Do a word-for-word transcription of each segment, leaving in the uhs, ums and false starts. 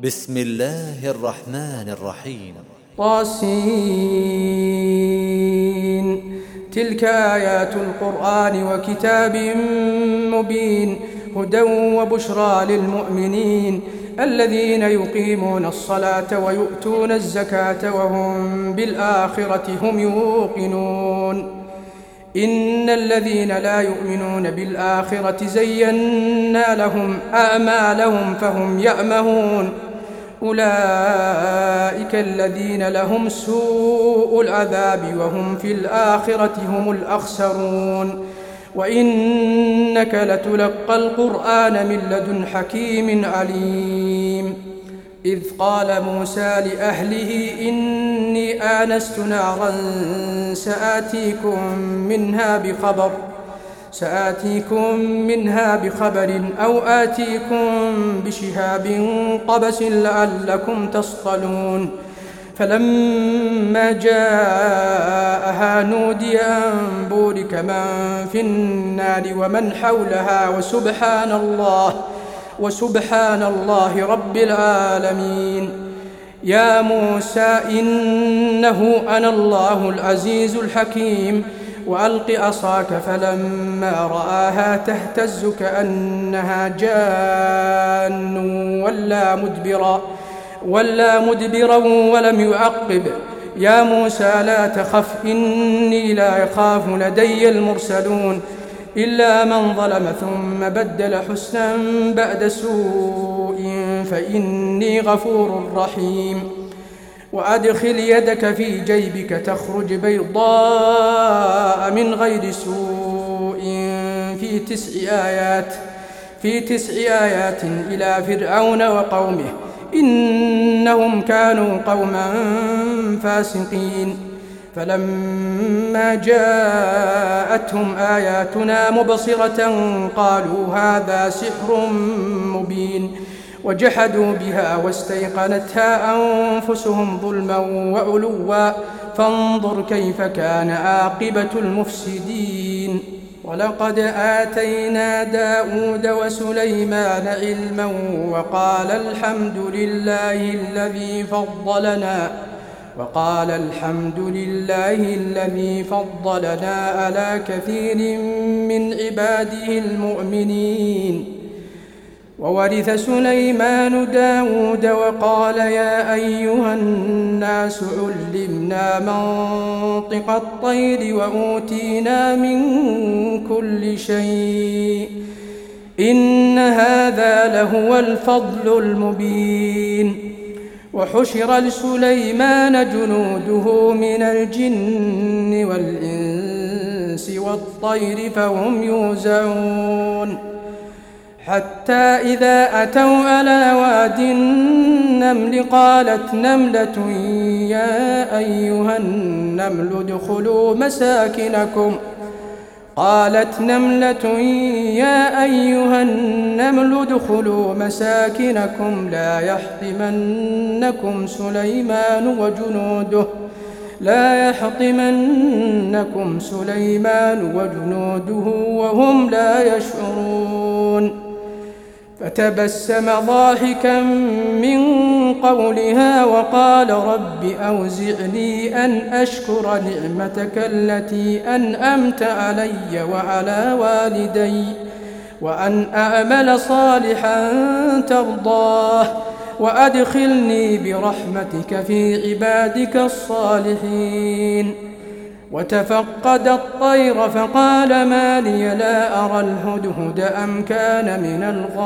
بسم الله الرحمن الرحيم. طاسين. تلك آيات القرآن وكتاب مبين، هدى وبشرى للمؤمنين الذين يقيمون الصلاة ويؤتون الزكاة وهم بالآخرة هم يوقنون. إن الذين لا يؤمنون بالآخرة زينا لهم أعمالهم فهم يأمهون. أولئك الذين لهم سوء العذاب وهم في الآخرة هم الأخسرون. وإنك لتلقى القرآن من لدن حكيم عليم. إذ قال موسى لأهله إني آنست نارا سآتيكم منها بخبر سآتيكم منها بخبر أو آتيكم بشهاب قبس لعلكم تصطلون. فلما جاءها نودي أن بورك من في النار ومن حولها وسبحان الله وسبحان الله رب العالمين. يا موسى إنه أنا الله العزيز الحكيم. وألق عصاك فلما رآها تهتز كأنها جان ولا مدبرا ولا مدبرا ولم يعقب. يا موسى لا تخف إني لا يخاف لدي المرسلون إلا من ظلم ثم بدل حسنا بعد سوء فإني غفور رحيم. وأدخل يدك في جيبك تخرج بيضاء من غير سوء في تسع آيات في تسع آيات إلى فرعون وقومه إنهم كانوا قوما فاسقين. فلما جاءتهم آياتنا مبصرة قالوا هذا سحر مبين، وجحدوا بها واستيقنتها أنفسهم ظلما وعلوا فانظر كيف كان عاقبة المفسدين. ولقد آتينا داود وسليمان علما وقال الحمد لله الذي فضلنا وقال الحمد لله الذي فضلنا على كثير من عباده المؤمنين. وورث سليمان داود وقال يا أيها الناس علمنا منطق الطير وأوتينا من كل شيء إن هذا لهو الفضل المبين. وحشر لسليمان جنوده من الجن والإنس والطير فهم يوزعون حتى إذا أتوا على واد النمل قالت نملة يا أيها النمل ادخلوا مساكنكم قالت نملة يا أيها النمل ادخلوا مساكنكم لا يحطمنكم سليمان وجنوده لا يحطمنكم سليمان وجنوده وهم لا يشعرون. فتبسم ضاحكا من قولها وقال رب أوزعني أن أشكر نعمتك التي أنعمت علي وعلى والدي وأن أعمل صالحا ترضاه وأدخلني برحمتك في عبادك الصالحين. وتفقد الطير فقال ما لي لا أرى الهدهد أم كان من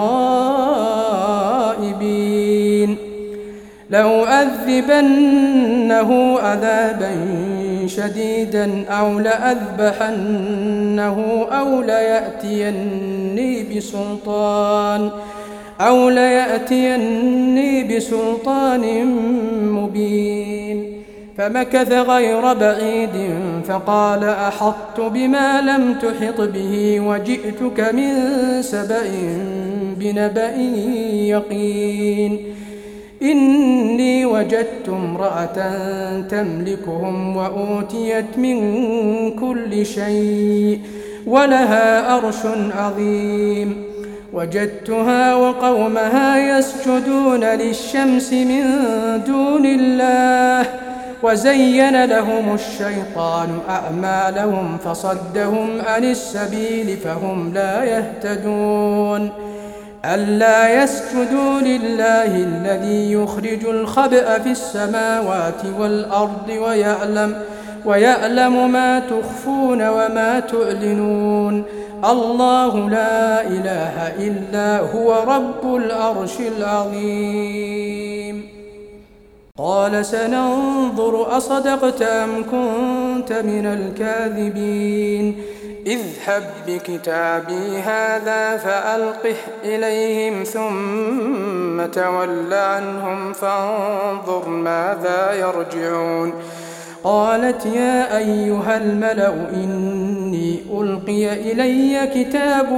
الغائبين. لو أذبنه عذابا شديدا أو لأذبحنه أو ليأتيني بسلطان أو ليأتيني بسلطان مبين. فمكث غير بعيد فقال أحطت بما لم تحط به وجئتك من سبأ بنبأ يقين. إني وجدت امرأة تملكهم وأوتيت من كل شيء ولها عرش عظيم. وجدتها وقومها يسجدون للشمس من دون الله وزين لهم الشيطان أعمالهم فصدهم عن السبيل فهم لا يهتدون ألا يسجدوا لله الذي يخرج الخبأ في السماوات والأرض ويعلم, ويعلم ما تخفون وما تعلنون الله لا إله إلا هو رب العرش العظيم. قال سننظر أصدقت أم كنت من الكاذبين اذهب بكتابي هذا فألقه إليهم ثم تول عنهم فانظر ماذا يرجعون. قالت يا أيها الملأ إني ألقي إلي كتاب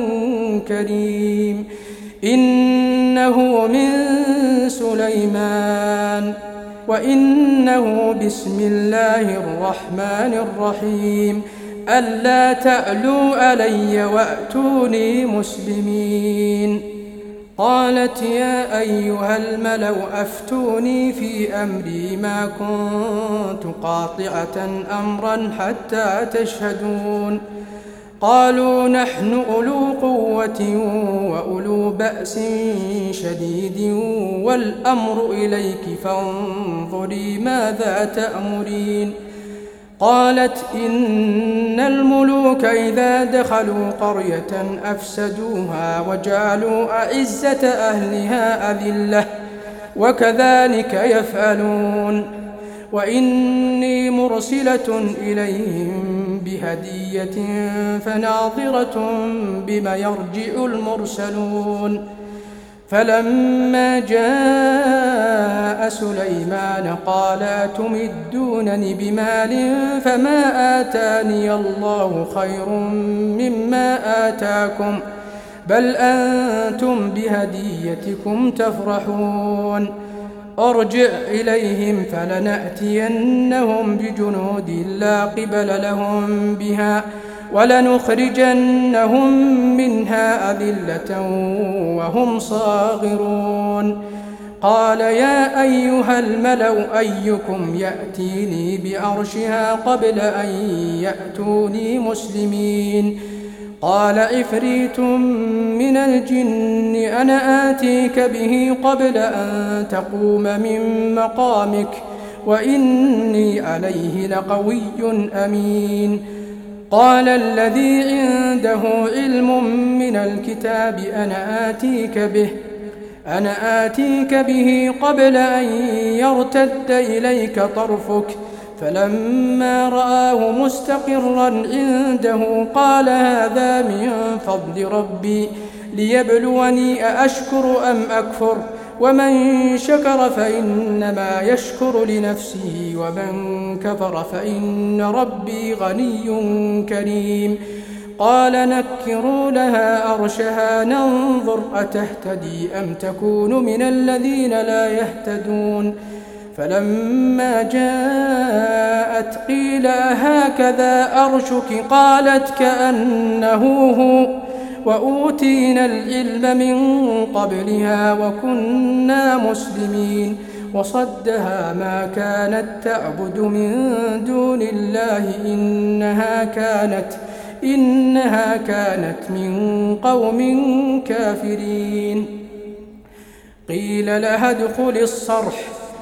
كريم إنه من سليمان وإنه بسم الله الرحمن الرحيم ألا تعلوا علي وأتوني مسلمين. قالت يا أيها الملأ أفتوني في أمري ما كنت قاطعة أمرا حتى تشهدون. قالوا نحن أولو قوة وأولو بأس شديد والأمر إليك فانظري ماذا تأمرين. قالت إن الملوك إذا دخلوا قرية أفسدوها وجعلوا أعزة أهلها أذلة وكذلك يفعلون وإني مرسلة إليهم بهدية فناظرة بما يرجع المرسلون. فلما جاء سليمان قال أتمدونني بمال فما آتاني الله خير مما آتاكم بل أنتم بهديتكم تفرحون. ارجع إليهم فلنأتينهم بجنود لا قبل لهم بها ولنخرجنهم منها أذلة وهم صاغرون. قال يا أيها الملأ أيكم يأتيني بعرشها قبل أن يأتوني مسلمين. قال عفريت من الجن أنا آتيك به قبل أن تقوم من مقامك وإني عليه لقوي أمين. قال الذي عنده علم من الكتاب أنا آتيك به أنا آتيك به قبل أن يرتد إليك طرفك فلما رآه مستقرا عنده قال هذا من فضل ربي ليبلوني أأشكر أم أكفر ومن شكر فإنما يشكر لنفسه ومن كفر فإن ربي غني كريم. قال نكروا لها عرشها ننظر أتهتدي أم تكون من الذين لا يهتدون. فلما جاءت قيل هكذا عرشك قالت كأنه هو وأوتينا العلم من قبلها وكنا مسلمين. وصدها ما كانت تعبد من دون الله إنها كانت إنها كانت من قوم كافرين. قيل لها ادخل الصرح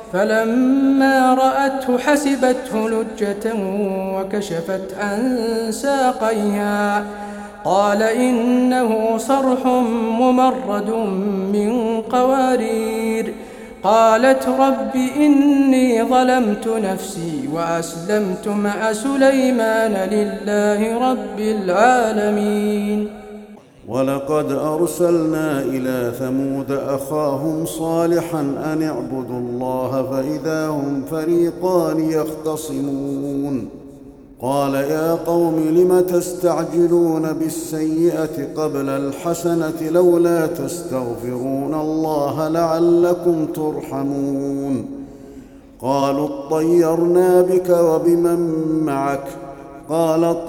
فلما رأته حسبته لجة وكشفت عن ساقيها قال إنه صرح ممرد من قوارير. قالت رب إني ظلمت نفسي وأسلمت مع سليمان لله رب العالمين. ولقد أرسلنا إلى ثمود أخاهم صالحا أن اعبدوا الله فإذا هم فريقان يختصمون. قال يا قوم لم تستعجلون بالسيئة قبل الحسنة لولا تستغفرون الله لعلكم ترحمون. قالوا اطيرنا بك وبمن معك قال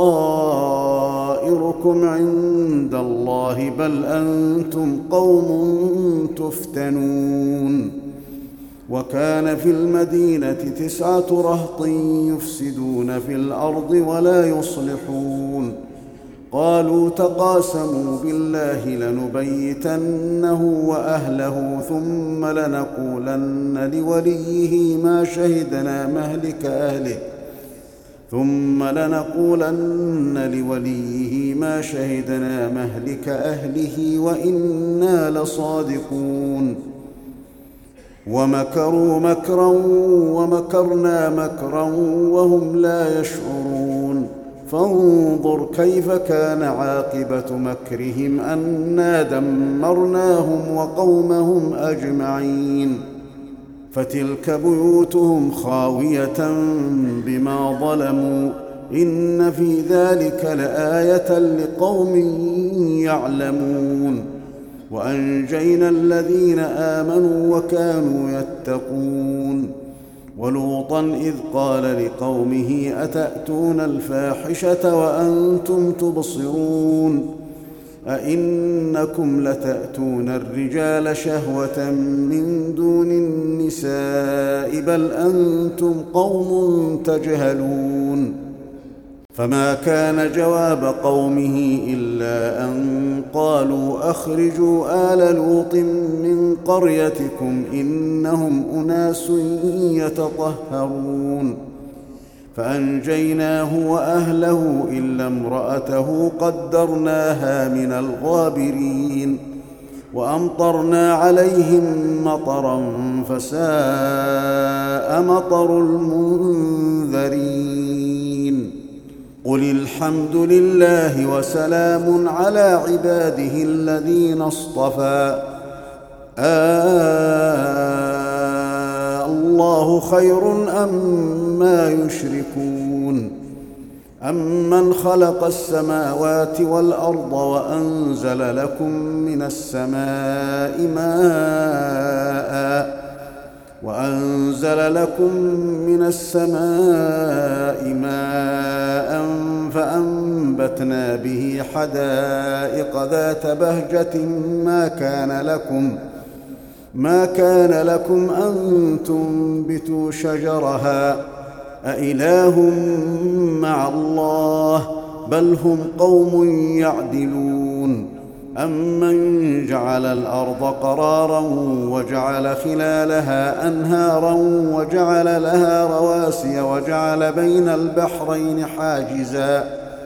طائركم عند الله بل أنتم قوم تفتنون وكان في المدينة تسعة رهط يفسدون في الأرض ولا يصلحون قالوا تقاسموا بالله لنبيتنه وأهله ثم لنقولن لوليه ما شهدنا مهلك أهله ثم لنقولن لوليه ما شهدنا مهلك أهله وإنا لصادقون ومكروا مكرا ومكرنا مكرا وهم لا يشعرون فانظر كيف كان عاقبة مكرهم أنا دمرناهم وقومهم أجمعين فتلك بيوتهم خاوية بما ظلموا إن في ذلك لآية لقوم يعلمون وأنجينا الذين آمنوا وكانوا يتقون ولوطا إذ قال لقومه أتأتون الفاحشة وأنتم تبصرون أئنكم لتأتون الرجال شهوة من دون النساء بل أنتم قوم تجهلون فما كان جواب قومه إلا أن قالوا أخرجوا آل لوط من قريتكم إنهم أناس يتطهرون فأنجيناه وأهله إلا امرأته قدرناها من الغابرين وأمطرنا عليهم مطرا فساء مطر المنذرين قل الحمد لله وسلام على عباده الذين اصطفى آه الله خير أما يشركون أمن خلق السماوات والأرض وأنزل لكم من السماء ماء وأنزل لكم من السماء ماء فأنبتنا به حدائق ذات بهجة ما كان لكم ما كان لكم أن تنبتوا شجرها أإله مع الله بل هم قوم يعدلون أمن جعل الأرض قرارا وجعل خلالها أنهارا وجعل لها رواسي وجعل بين البحرين حاجزا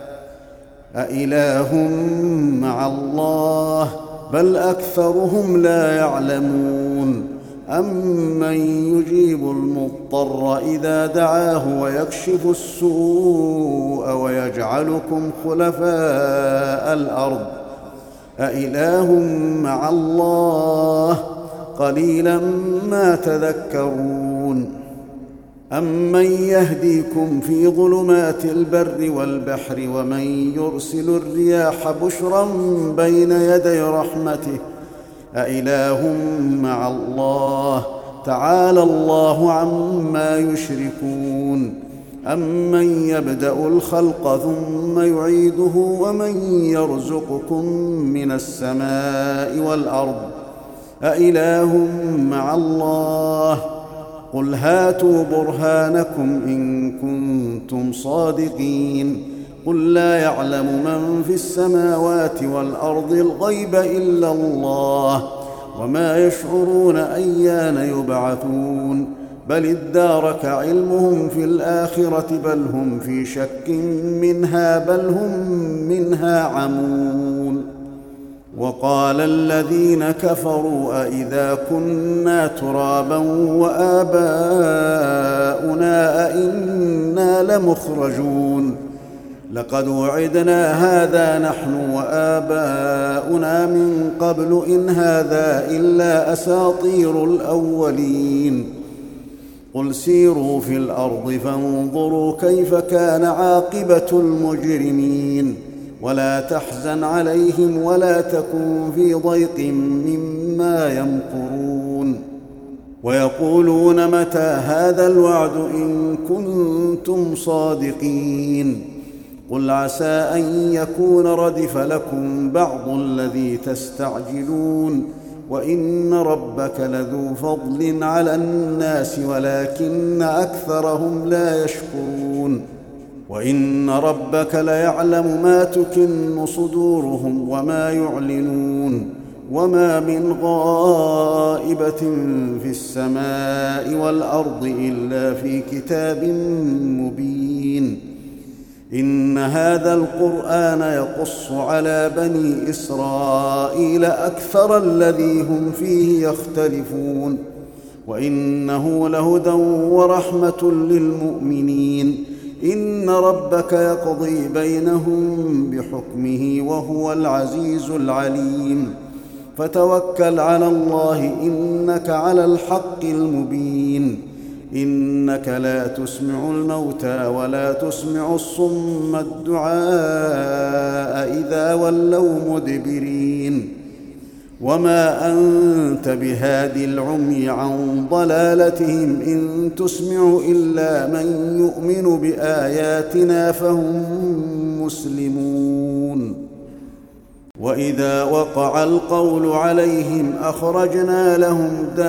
أإله مع الله بل أكثرهم لا يعلمون أمن يجيب المضطر إذا دعاه ويكشف السوء ويجعلكم خلفاء الأرض أإله مع الله قليلا ما تذكرون أمن يهديكم في ظلمات البر والبحر ومن يرسل الرياح بشرا بين يدي رحمته أإله مع الله تعالى الله عما يشركون أمن يبدأ الخلق ثم يعيده ومن يرزقكم من السماء والأرض أإله مع الله قل هاتوا برهانكم إن كنتم صادقين قل لا يعلم من في السماوات والأرض الغيب إلا الله وما يشعرون أيان يبعثون بل ادارك علمهم في الآخرة بل هم في شك منها بل هم منها عمون وقال الذين كفروا أئذا كنا ترابا وآباؤنا أئنا لمخرجون لقد وعدنا هذا نحن وآباؤنا من قبل إن هذا إلا أساطير الأولين قل سيروا في الأرض فانظروا كيف كان عاقبة المجرمين ولا تحزن عليهم ولا تكن في ضيق مما يمكرون ويقولون متى هذا الوعد إن كنتم صادقين قل عسى أن يكون ردف لكم بعض الذي تستعجلون وإن ربك لذو فضل على الناس ولكن أكثرهم لا يشكرون وإن ربك ليعلم ما تكن صدورهم وما يعلنون وما من غائبة في السماء والأرض إلا في كتاب مبين إن هذا القرآن يقص على بني إسرائيل أكثر الذي هم فيه يختلفون وإنه لهدى ورحمة للمؤمنين إن ربك يقضي بينهم بحكمه وهو العزيز العليم فتوكل على الله إنك على الحق المبين إنك لا تسمع الموتى ولا تسمع الصم الدعاء إذا ولوا مدبرين وما أنت بهادي العمي عن ضلالتهم إن تسمع إلا من يؤمن بآياتنا فهم مسلمون وإذا وقع القول عليهم أخرجنا لهم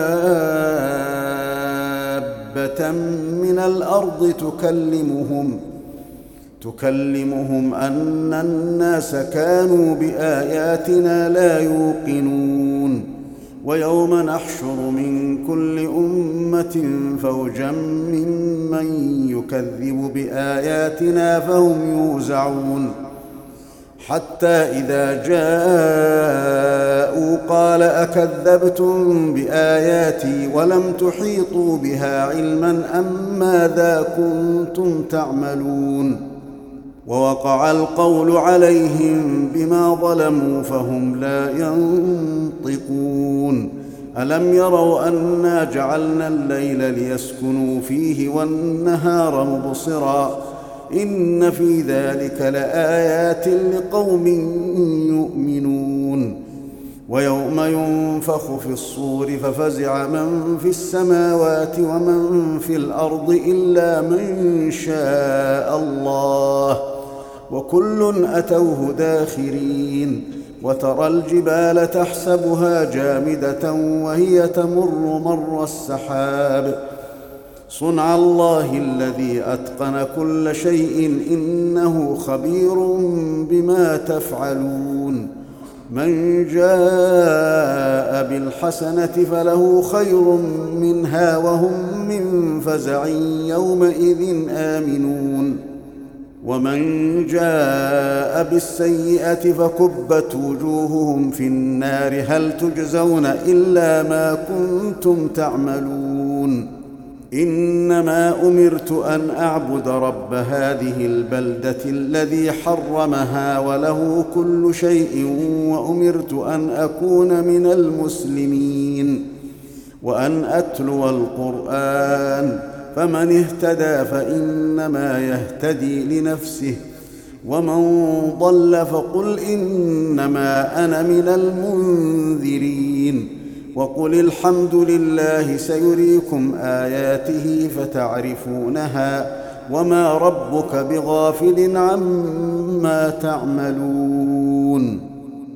دابة من الأرض تكلمهم تكلمهم أن الناس كانوا بآياتنا لا يوقنون ويوم نحشر من كل أمة فوجا ممن يكذب بآياتنا فهم يوزعون حتى إذا جاءوا قال أكذبتم بآياتي ولم تحيطوا بها علما أم ماذا كنتم تعملون ووقع القول عليهم بما ظلموا فهم لا ينطقون ألم يروا أنا جعلنا الليل ليسكنوا فيه والنهار مبصرا إن في ذلك لآيات لقوم يؤمنون ويوم ينفخ في الصور ففزع من في السماوات ومن في الأرض إلا من شاء الله وكل أتوه داخرين وترى الجبال تحسبها جامدة وهي تمر مر السحاب صنع الله الذي أتقن كل شيء إنه خبير بما تفعلون من جاء بالحسنة فله خير منها وهم من فزع يومئذ آمنون ومن جاء بالسيئة فكبت وجوههم في النار هل تجزون إلا ما كنتم تعملون إنما أمرت أن أعبد رب هذه البلدة الذي حرمها وله كل شيء وأمرت أن أكون من المسلمين وأن أتلو القرآن فمن اهتدى فإنما يهتدي لنفسه ومن ضل فقل إنما أنا من المنذرين وقل الحمد لله سيريكم آياته فتعرفونها وما ربك بغافل عما تعملون